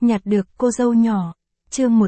Nhặt được cô dâu nhỏ. Chương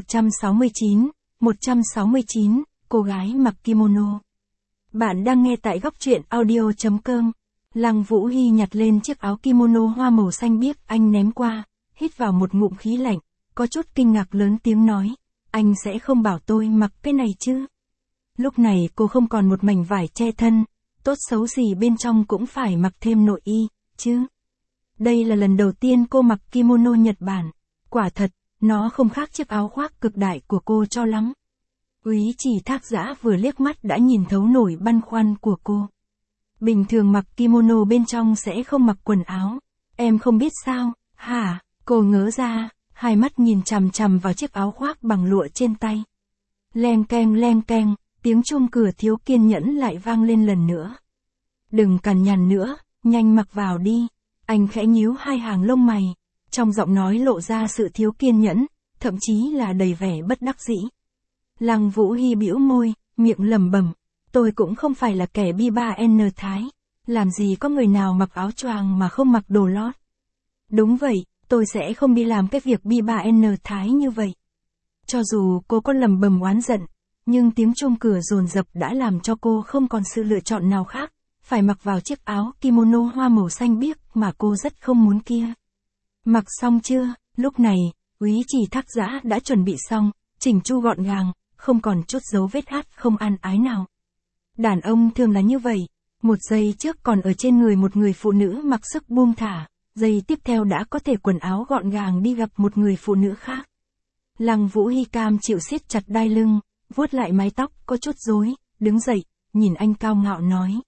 169, cô gái mặc kimono. Bạn đang nghe tại góc truyện audio.com. Lăng Vũ Hy nhặt lên chiếc áo kimono hoa màu xanh biếc anh ném qua, hít vào một ngụm khí lạnh, có chút kinh ngạc lớn tiếng nói, anh sẽ không bảo tôi mặc cái này chứ? Lúc này cô không còn một mảnh vải che thân, tốt xấu gì bên trong cũng phải mặc thêm nội y, chứ? Đây là lần đầu tiên cô mặc kimono Nhật Bản. Quả thật, nó không khác chiếc áo khoác cực đại của cô cho lắm. Úy Chỉ Thác Dã vừa liếc mắt đã nhìn thấu nổi băn khoăn của cô. Bình thường mặc kimono bên trong sẽ không mặc quần áo. Em không biết sao, hả? Cô ngớ ra, hai mắt nhìn chằm chằm vào chiếc áo khoác bằng lụa trên tay. Leng keng, tiếng chuông cửa thiếu kiên nhẫn lại vang lên lần nữa. Đừng cằn nhằn nữa, nhanh mặc vào đi. Anh khẽ nhíu hai hàng lông mày, trong giọng nói lộ ra sự thiếu kiên nhẫn, thậm chí là đầy vẻ bất đắc dĩ. Lăng Vũ Hy bĩu môi, miệng lẩm bẩm, tôi cũng không phải là kẻ bi-ba-n Thái, làm gì có người nào mặc áo choàng mà không mặc đồ lót. Đúng vậy, tôi sẽ không đi làm cái việc bi-ba-n Thái như vậy. Cho dù cô có lẩm bẩm oán giận, nhưng tiếng chuông cửa dồn dập đã làm cho cô không còn sự lựa chọn nào khác, phải mặc vào chiếc áo kimono hoa màu xanh biếc mà cô rất không muốn kia. Mặc xong chưa? Lúc này, Úy Chỉ Thác Dã đã chuẩn bị xong, chỉnh chu gọn gàng, không còn chút dấu vết hát không ăn ái nào. Đàn ông thường là như vậy, một giây trước còn ở trên người một người phụ nữ mặc sức buông thả, giây tiếp theo đã có thể quần áo gọn gàng đi gặp một người phụ nữ khác. Lăng Vũ Hy cam chịu siết chặt đai lưng, vuốt lại mái tóc có chút rối, đứng dậy, nhìn anh cao ngạo nói.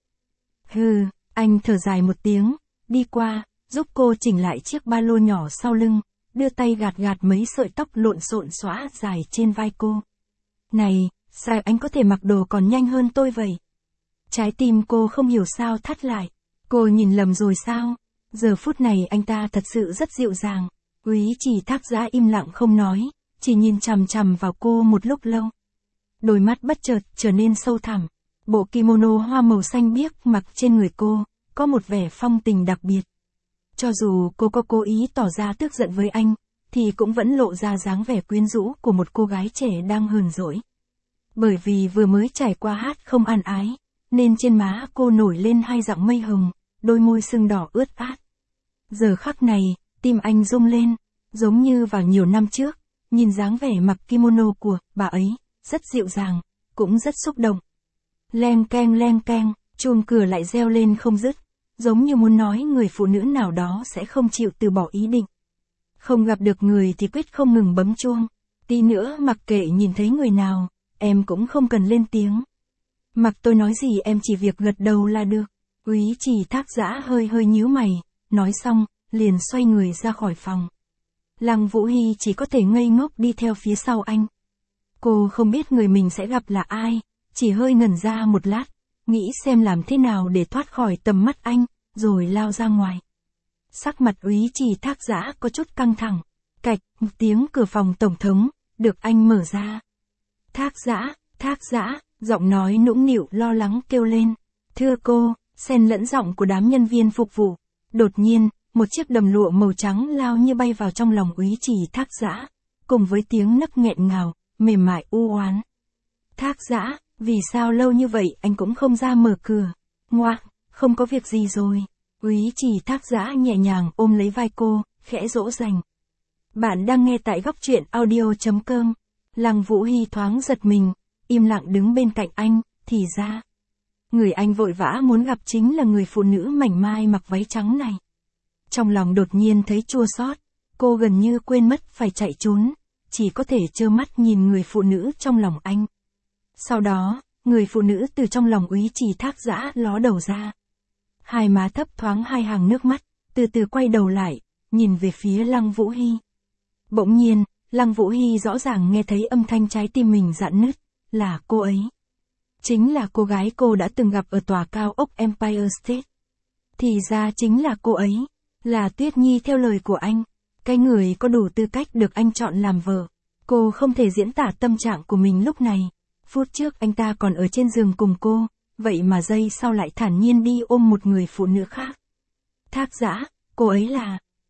Hừ, anh thở dài một tiếng, đi qua, giúp cô chỉnh lại chiếc ba lô nhỏ sau lưng, đưa tay gạt gạt mấy sợi tóc lộn xộn xõa dài trên vai cô. Này, sao anh có thể mặc đồ còn nhanh hơn tôi vậy? Trái tim cô không hiểu sao thắt lại. Cô nhìn lầm rồi sao? Giờ phút này anh ta thật sự rất dịu dàng. Úy Chỉ Thác Dã im lặng không nói, chỉ nhìn chằm chằm vào cô một lúc lâu. Đôi mắt bất chợt trở nên sâu thẳm. Bộ kimono hoa màu xanh biếc mặc trên người cô, có một vẻ phong tình đặc biệt. Cho dù cô có cố ý tỏ ra tức giận với anh, thì cũng vẫn lộ ra dáng vẻ quyến rũ của một cô gái trẻ đang hờn dỗi. Bởi vì vừa mới trải qua hát không ăn ái, nên trên má cô nổi lên hai dặng mây hồng, đôi môi sưng đỏ ướt át. Giờ khắc này, tim anh rung lên, giống như vào nhiều năm trước, nhìn dáng vẻ mặc kimono của bà ấy, rất dịu dàng, cũng rất xúc động. Leng keng, chuông cửa lại reo lên không dứt, giống như muốn nói người phụ nữ nào đó sẽ không chịu từ bỏ ý định. Không gặp được người thì quyết không ngừng bấm chuông, tí nữa mặc kệ nhìn thấy người nào, em cũng không cần lên tiếng. Mặc tôi nói gì em chỉ việc gật đầu là được. Úy Chỉ Thác Dã hơi nhíu mày, nói xong, liền xoay người ra khỏi phòng. Lăng Vũ Hy chỉ có thể ngây ngốc đi theo phía sau anh. Cô không biết người mình sẽ gặp là ai, chỉ hơi ngẩn ra một lát, nghĩ xem làm thế nào để thoát khỏi tầm mắt anh, rồi lao ra ngoài. Sắc mặt Úy Chỉ Thác Dã có chút căng thẳng, cạch, một tiếng cửa phòng tổng thống, được anh mở ra. Thác Dã, giọng nói nũng nịu lo lắng kêu lên. Thưa cô, xen lẫn giọng của đám nhân viên phục vụ. Đột nhiên, một chiếc đầm lụa màu trắng lao như bay vào trong lòng Úy Chỉ Thác Dã, cùng với tiếng nấc nghẹn ngào, mềm mại u oán. Thác Dã, vì sao lâu như vậy anh cũng không ra mở cửa? Ngoác, không có việc gì rồi. Úy Chỉ Thác Dã nhẹ nhàng ôm lấy vai cô, khẽ dỗ dành. Bạn đang nghe tại góc truyện audio.com. Lăng Vũ Hy thoáng giật mình, im lặng đứng bên cạnh anh, thì ra. Người anh vội vã muốn gặp chính là người phụ nữ mảnh mai mặc váy trắng này. Trong lòng đột nhiên thấy chua xót, cô gần như quên mất phải chạy trốn, chỉ có thể trơ mắt nhìn người phụ nữ trong lòng anh. Sau đó, người phụ nữ từ trong lòng Úy Chỉ Thác Dã ló đầu ra. Hai má thấp thoáng hai hàng nước mắt, từ từ quay đầu lại, nhìn về phía Lăng Vũ Hy. Bỗng nhiên, Lăng Vũ Hy rõ ràng nghe thấy âm thanh trái tim mình rạn nứt, là cô ấy. Chính là cô gái cô đã từng gặp ở tòa cao ốc Empire State. Thì ra chính là cô ấy, là Tuyết Nhi theo lời của anh, cái người có đủ tư cách được anh chọn làm vợ. Cô không thể diễn tả tâm trạng của mình lúc này. Phút trước anh ta còn ở trên giường cùng cô, vậy mà giây sau lại thản nhiên đi ôm một người phụ nữ khác. Thác Dã, cô ấy là...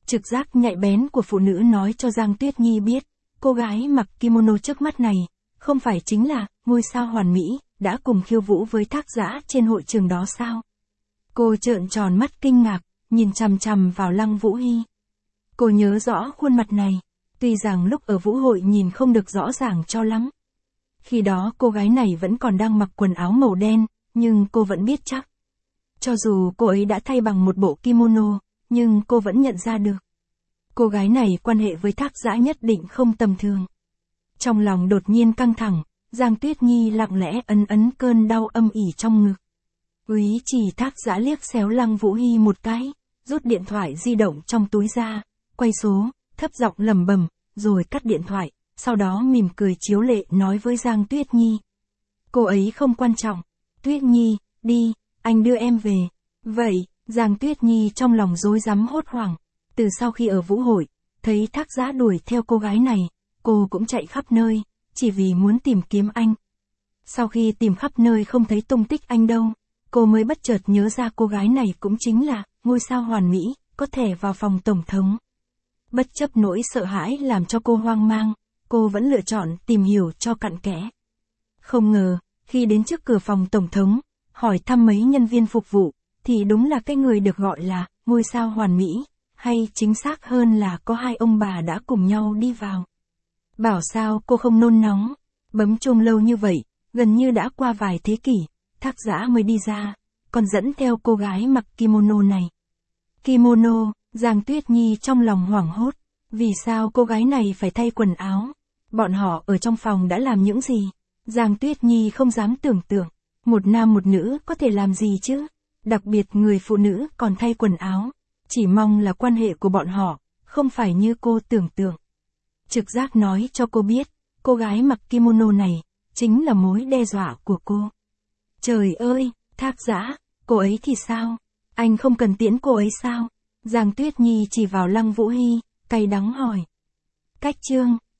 Trực giác nhạy bén của phụ nữ nói cho Giang Tuyết Nhi biết, cô gái mặc kimono trước mắt này, không phải chính là ngôi sao hoàn mỹ, đã cùng khiêu vũ với Thác Giã trên hội trường đó sao? Cô trợn tròn mắt kinh ngạc, nhìn chằm chằm vào Lăng Vũ Hy. Cô nhớ rõ khuôn mặt này, tuy rằng lúc ở vũ hội nhìn không được rõ ràng cho lắm. Khi đó cô gái này vẫn còn đang mặc quần áo màu đen, nhưng cô vẫn biết chắc. Cho dù cô ấy đã thay bằng một bộ kimono, nhưng cô vẫn nhận ra được. Cô gái này quan hệ với Thác Giã nhất định không tầm thường. Trong lòng đột nhiên căng thẳng, Giang Tuyết Nhi lặng lẽ ấn cơn đau âm ỉ trong ngực. Úy Trì Thác Giã liếc xéo Lăng Vũ Hy một cái, rút điện thoại di động trong túi ra, quay số, thấp giọng lẩm bẩm, rồi cắt điện thoại, sau đó mỉm cười chiếu lệ nói với Giang Tuyết Nhi. Cô ấy không quan trọng. Tuyết Nhi, đi, anh đưa em về. Vậy, Giang Tuyết Nhi trong lòng rối rắm hốt hoảng. Từ sau khi ở vũ hội, thấy Thác Giã đuổi theo cô gái này, cô cũng chạy khắp nơi, chỉ vì muốn tìm kiếm anh. Sau khi tìm khắp nơi không thấy tung tích anh đâu, cô mới bất chợt nhớ ra cô gái này cũng chính là ngôi sao hoàn mỹ, có thể vào phòng tổng thống. Bất chấp nỗi sợ hãi làm cho cô hoang mang, cô vẫn lựa chọn tìm hiểu cho cặn kẽ. Không ngờ, khi đến trước cửa phòng tổng thống, hỏi thăm mấy nhân viên phục vụ, thì đúng là cái người được gọi là ngôi sao hoàn mỹ, hay chính xác hơn là có hai ông bà đã cùng nhau đi vào. Bảo sao cô không nôn nóng, bấm chuông lâu như vậy, gần như đã qua vài thế kỷ, Thác Giã mới đi ra, còn dẫn theo cô gái mặc kimono này. Kimono, Giang Tuyết Nhi trong lòng hoảng hốt, vì sao cô gái này phải thay quần áo? Bọn họ ở trong phòng đã làm những gì? Giang Tuyết Nhi không dám tưởng tượng, một nam một nữ có thể làm gì chứ? Đặc biệt người phụ nữ còn thay quần áo, chỉ mong là quan hệ của bọn họ, không phải như cô tưởng tượng. Trực giác nói cho cô biết, cô gái mặc kimono này, chính là mối đe dọa của cô. Trời ơi, Thác Giã, cô ấy thì sao? Anh không cần tiễn cô ấy sao? Giang Tuyết Nhi chỉ vào Lăng Vũ Hy, cay đắng hỏi. Cách chương